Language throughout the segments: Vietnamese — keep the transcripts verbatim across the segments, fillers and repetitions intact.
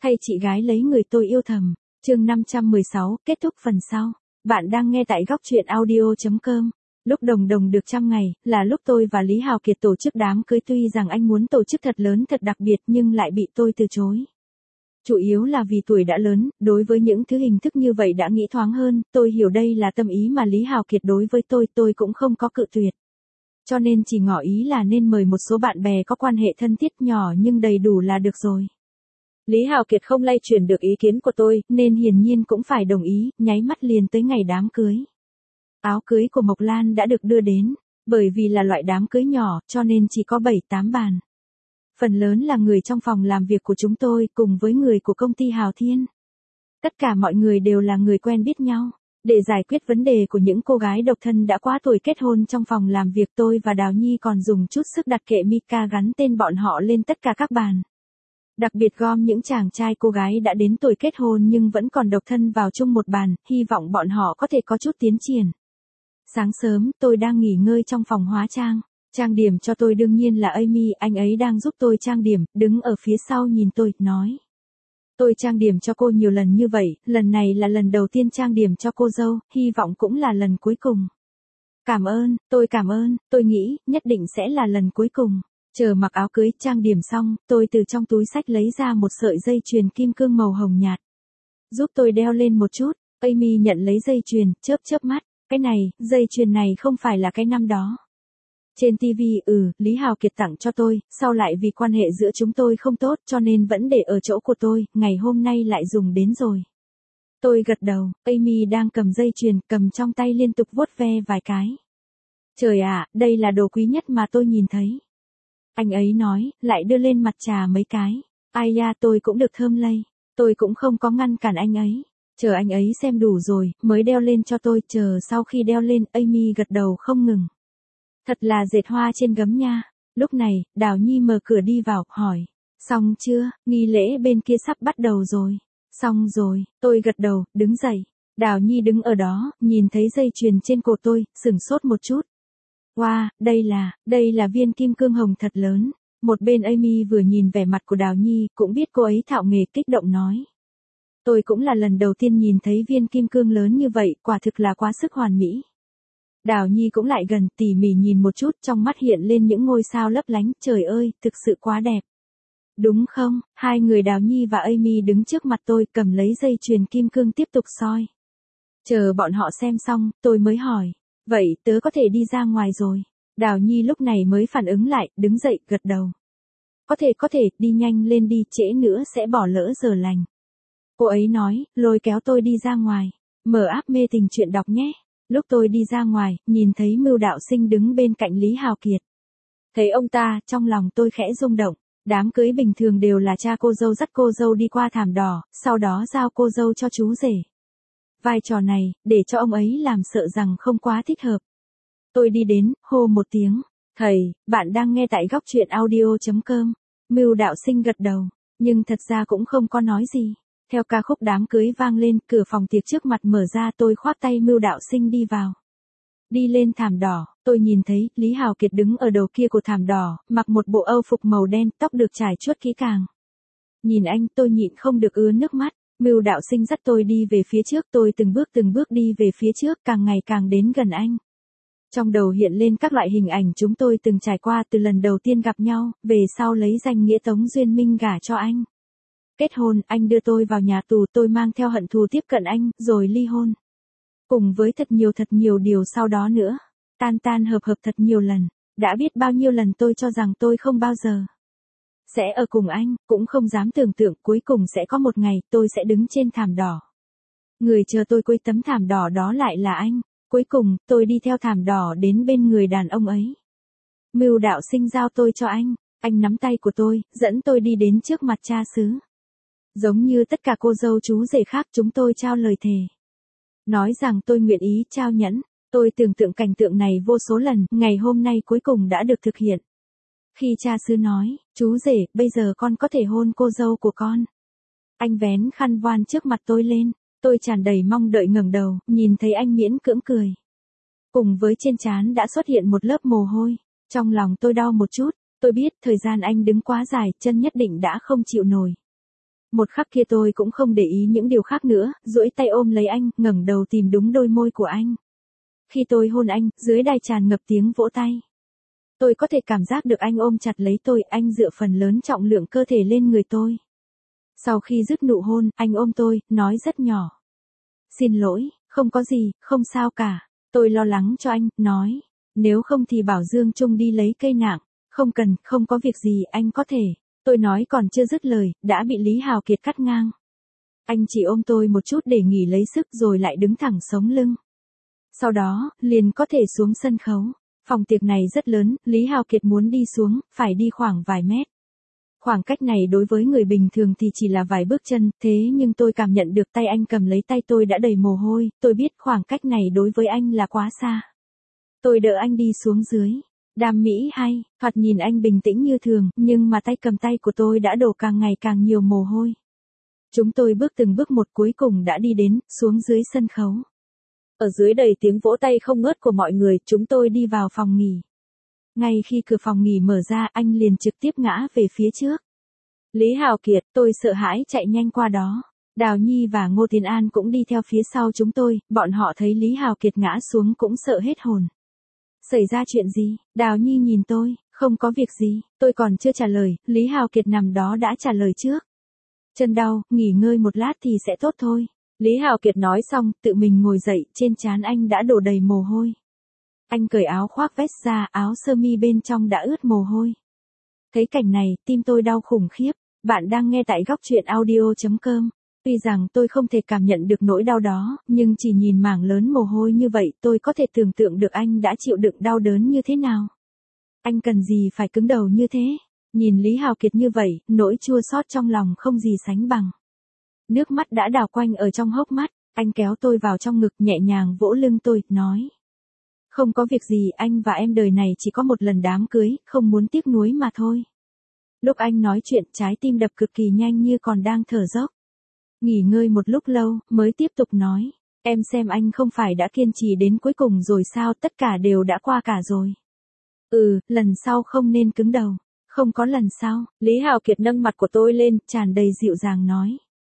Thay chị gái lấy người tôi yêu thầm. Chương năm trăm mười sáu, kết thúc phần sau. Bạn đang nghe tại góc truyện audio chấm com. Lúc đồng đồng được trăm ngày, là lúc tôi và Lý Hào Kiệt tổ chức đám cưới, tuy rằng anh muốn tổ chức thật lớn thật đặc biệt nhưng lại bị tôi từ chối. Chủ yếu là vì tuổi đã lớn, đối với những thứ hình thức như vậy đã nghĩ thoáng hơn, tôi hiểu đây là tâm ý mà Lý Hào Kiệt đối với tôi, tôi cũng không có cự tuyệt. Cho nên chỉ ngỏ ý là nên mời một số bạn bè có quan hệ thân thiết nhỏ nhưng đầy đủ là được rồi. Lý Hào Kiệt không lay chuyển được ý kiến của tôi, nên hiển nhiên cũng phải đồng ý, nháy mắt liền tới ngày đám cưới. Áo cưới của Mộc Lan đã được đưa đến, bởi vì là loại đám cưới nhỏ, cho nên chỉ có bảy tám bàn. Phần lớn là người trong phòng làm việc của chúng tôi, cùng với người của công ty Hào Thiên. Tất cả mọi người đều là người quen biết nhau. Để giải quyết vấn đề của những cô gái độc thân đã quá tuổi kết hôn trong phòng làm việc, tôi và Đào Nhi còn dùng chút sức đặt kệ mica gắn tên bọn họ lên tất cả các bàn. Đặc biệt gom những chàng trai cô gái đã đến tuổi kết hôn nhưng vẫn còn độc thân vào chung một bàn, hy vọng bọn họ có thể có chút tiến triển. Sáng sớm, tôi đang nghỉ ngơi trong phòng hóa trang. Trang điểm cho tôi đương nhiên là Amy, anh ấy đang giúp tôi trang điểm, đứng ở phía sau nhìn tôi, nói. Tôi trang điểm cho cô nhiều lần như vậy, lần này là lần đầu tiên trang điểm cho cô dâu, hy vọng cũng là lần cuối cùng. Cảm ơn, tôi cảm ơn, tôi nghĩ, nhất định sẽ là lần cuối cùng. Chờ mặc áo cưới, trang điểm xong, tôi từ trong túi xách lấy ra một sợi dây chuyền kim cương màu hồng nhạt. Giúp tôi đeo lên một chút, Amy nhận lấy dây chuyền, chớp chớp mắt, cái này, dây chuyền này không phải là cái năm đó. Trên ti vi, ừ, Lý Hào Kiệt tặng cho tôi, sau lại vì quan hệ giữa chúng tôi không tốt cho nên vẫn để ở chỗ của tôi, ngày hôm nay lại dùng đến rồi. Tôi gật đầu, Amy đang cầm dây chuyền, cầm trong tay liên tục vuốt ve vài cái. Trời ạ, đây là đồ quý nhất mà tôi nhìn thấy. Anh ấy nói, lại đưa lên mặt trà mấy cái. Ai da, tôi cũng được thơm lây. Tôi cũng không có ngăn cản anh ấy. Chờ anh ấy xem đủ rồi, mới đeo lên cho tôi, chờ sau khi đeo lên, Amy gật đầu không ngừng. Thật là dệt hoa trên gấm nha. Lúc này, Đào Nhi mở cửa đi vào, hỏi. Xong chưa, nghi lễ bên kia sắp bắt đầu rồi. Xong rồi, tôi gật đầu, đứng dậy. Đào Nhi đứng ở đó, nhìn thấy dây chuyền trên cổ tôi, sửng sốt một chút. Wow, đây là, đây là viên kim cương hồng thật lớn. Một bên Amy vừa nhìn vẻ mặt của Đào Nhi, cũng biết cô ấy thạo nghề, kích động nói. Tôi cũng là lần đầu tiên nhìn thấy viên kim cương lớn như vậy, quả thực là quá sức hoàn mỹ. Đào Nhi cũng lại gần, tỉ mỉ nhìn một chút, trong mắt hiện lên những ngôi sao lấp lánh, trời ơi, thực sự quá đẹp. Đúng không? Hai người Đào Nhi và Amy đứng trước mặt tôi, cầm lấy dây chuyền kim cương tiếp tục soi. Chờ bọn họ xem xong, tôi mới hỏi. Vậy tớ có thể đi ra ngoài rồi. Đào Nhi lúc này mới phản ứng lại, đứng dậy, gật đầu. Có thể có thể, đi nhanh lên đi, trễ nữa sẽ bỏ lỡ giờ lành. Cô ấy nói, lôi kéo tôi đi ra ngoài. Mở app mê tình chuyện đọc nhé. Lúc tôi đi ra ngoài, nhìn thấy Mưu Đạo Sinh đứng bên cạnh Lý Hào Kiệt. Thấy ông ta, trong lòng tôi khẽ rung động. Đám cưới bình thường đều là cha cô dâu dắt cô dâu đi qua thảm đỏ, sau đó giao cô dâu cho chú rể. Vai trò này, để cho ông ấy làm sợ rằng không quá thích hợp. Tôi đi đến, hô một tiếng. Thầy, bạn đang nghe tại góc truyện audio chấm com. Mưu Đạo Sinh gật đầu, nhưng thật ra cũng không có nói gì. Theo ca khúc đám cưới vang lên, cửa phòng tiệc trước mặt mở ra, tôi khoác tay Mưu Đạo Sinh đi vào. Đi lên thảm đỏ, tôi nhìn thấy Lý Hào Kiệt đứng ở đầu kia của thảm đỏ, mặc một bộ âu phục màu đen, tóc được trải chuốt kỹ càng. Nhìn anh, tôi nhịn không được ứa nước mắt. Mưu Đạo Sinh dắt tôi đi về phía trước, tôi từng bước từng bước đi về phía trước, càng ngày càng đến gần anh. Trong đầu hiện lên các loại hình ảnh chúng tôi từng trải qua từ lần đầu tiên gặp nhau, về sau lấy danh nghĩa Tống Duyên Minh gả cho anh. Kết hôn, anh đưa tôi vào nhà tù, tôi mang theo hận thù tiếp cận anh, rồi ly hôn. Cùng với thật nhiều thật nhiều điều sau đó nữa. Tan tan hợp hợp thật nhiều lần. Đã biết bao nhiêu lần tôi cho rằng tôi không bao giờ sẽ ở cùng anh, cũng không dám tưởng tượng cuối cùng sẽ có một ngày tôi sẽ đứng trên thảm đỏ. Người chờ tôi cuối tấm thảm đỏ đó lại là anh. Cuối cùng, tôi đi theo thảm đỏ đến bên người đàn ông ấy. Mưu Đạo Sinh giao tôi cho anh. Anh nắm tay của tôi, dẫn tôi đi đến trước mặt cha xứ. Giống như tất cả cô dâu chú rể khác, chúng tôi trao lời thề. Nói rằng tôi nguyện ý trao nhẫn. Tôi tưởng tượng cảnh tượng này vô số lần, ngày hôm nay cuối cùng đã được thực hiện. Khi cha xứ nói, chú rể, bây giờ con có thể hôn cô dâu của con. Anh vén khăn voan trước mặt tôi lên, tôi tràn đầy mong đợi ngẩng đầu, nhìn thấy anh miễn cưỡng cười. Cùng với trên trán đã xuất hiện một lớp mồ hôi, trong lòng tôi đau một chút, tôi biết thời gian anh đứng quá dài, chân nhất định đã không chịu nổi. Một khắc kia tôi cũng không để ý những điều khác nữa, duỗi tay ôm lấy anh, ngẩng đầu tìm đúng đôi môi của anh. Khi tôi hôn anh, dưới đài tràn ngập tiếng vỗ tay. Tôi có thể cảm giác được anh ôm chặt lấy tôi, anh dựa phần lớn trọng lượng cơ thể lên người tôi. Sau khi dứt nụ hôn, anh ôm tôi, nói rất nhỏ. Xin lỗi, không có gì, không sao cả. Tôi lo lắng cho anh, nói. Nếu không thì bảo Dương Trung đi lấy cây nạng. Không cần, không có việc gì, anh có thể. Tôi nói còn chưa dứt lời, đã bị Lý Hào Kiệt cắt ngang. Anh chỉ ôm tôi một chút để nghỉ lấy sức rồi lại đứng thẳng sống lưng. Sau đó, liền có thể xuống sân khấu. Phòng tiệc này rất lớn, Lý Hào Kiệt muốn đi xuống, phải đi khoảng vài mét. Khoảng cách này đối với người bình thường thì chỉ là vài bước chân, thế nhưng tôi cảm nhận được tay anh cầm lấy tay tôi đã đầy mồ hôi, tôi biết khoảng cách này đối với anh là quá xa. Tôi đỡ anh đi xuống dưới. Đam mỹ hay, thoạt nhìn anh bình tĩnh như thường, nhưng mà tay cầm tay của tôi đã đổ càng ngày càng nhiều mồ hôi. Chúng tôi bước từng bước một cuối cùng đã đi đến, xuống dưới sân khấu. Ở dưới đầy tiếng vỗ tay không ngớt của mọi người, chúng tôi đi vào phòng nghỉ. Ngay khi cửa phòng nghỉ mở ra, anh liền trực tiếp ngã về phía trước. Lý Hào Kiệt, tôi sợ hãi chạy nhanh qua đó. Đào Nhi và Ngô Tiến An cũng đi theo phía sau chúng tôi, bọn họ thấy Lý Hào Kiệt ngã xuống cũng sợ hết hồn. Xảy ra chuyện gì? Đào Nhi nhìn tôi, không có việc gì, tôi còn chưa trả lời, Lý Hào Kiệt nằm đó đã trả lời trước. Chân đau, nghỉ ngơi một lát thì sẽ tốt thôi. Lý Hào Kiệt nói xong, tự mình ngồi dậy, trên trán anh đã đổ đầy mồ hôi. Anh cởi áo khoác vest ra, áo sơ mi bên trong đã ướt mồ hôi. Thấy cảnh này, tim tôi đau khủng khiếp. Bạn đang nghe tại góc truyện audio chấm com. Tuy rằng tôi không thể cảm nhận được nỗi đau đó, nhưng chỉ nhìn mảng lớn mồ hôi như vậy tôi có thể tưởng tượng được anh đã chịu đựng đau đớn như thế nào. Anh cần gì phải cứng đầu như thế? Nhìn Lý Hào Kiệt như vậy, nỗi chua xót trong lòng không gì sánh bằng. Nước mắt đã đảo quanh ở trong hốc mắt, anh kéo tôi vào trong ngực nhẹ nhàng vỗ lưng tôi, nói. Không có việc gì, anh và em đời này chỉ có một lần đám cưới, không muốn tiếc nuối mà thôi. Lúc anh nói chuyện, trái tim đập cực kỳ nhanh như còn đang thở dốc. Nghỉ ngơi một lúc lâu, mới tiếp tục nói. Em xem anh không phải đã kiên trì đến cuối cùng rồi sao, tất cả đều đã qua cả rồi. Ừ, lần sau không nên cứng đầu. Không có lần sau, Lý Hào Kiệt nâng mặt của tôi lên, tràn đầy dịu dàng nói.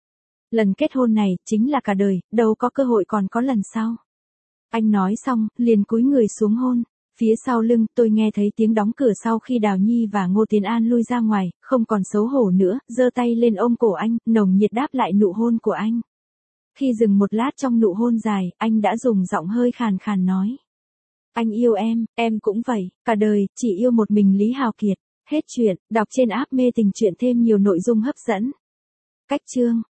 Lần kết hôn này, chính là cả đời, đâu có cơ hội còn có lần sau. Anh nói xong, liền cúi người xuống hôn. Phía sau lưng, tôi nghe thấy tiếng đóng cửa sau khi Đào Nhi và Ngô Tiến An lui ra ngoài, không còn xấu hổ nữa, giơ tay lên ôm cổ anh, nồng nhiệt đáp lại nụ hôn của anh. Khi dừng một lát trong nụ hôn dài, anh đã dùng giọng hơi khàn khàn nói. Anh yêu em, em cũng vậy, cả đời, chỉ yêu một mình Lý Hào Kiệt. Hết chuyện, đọc trên app Mê Tình Truyện thêm nhiều nội dung hấp dẫn. Cách chương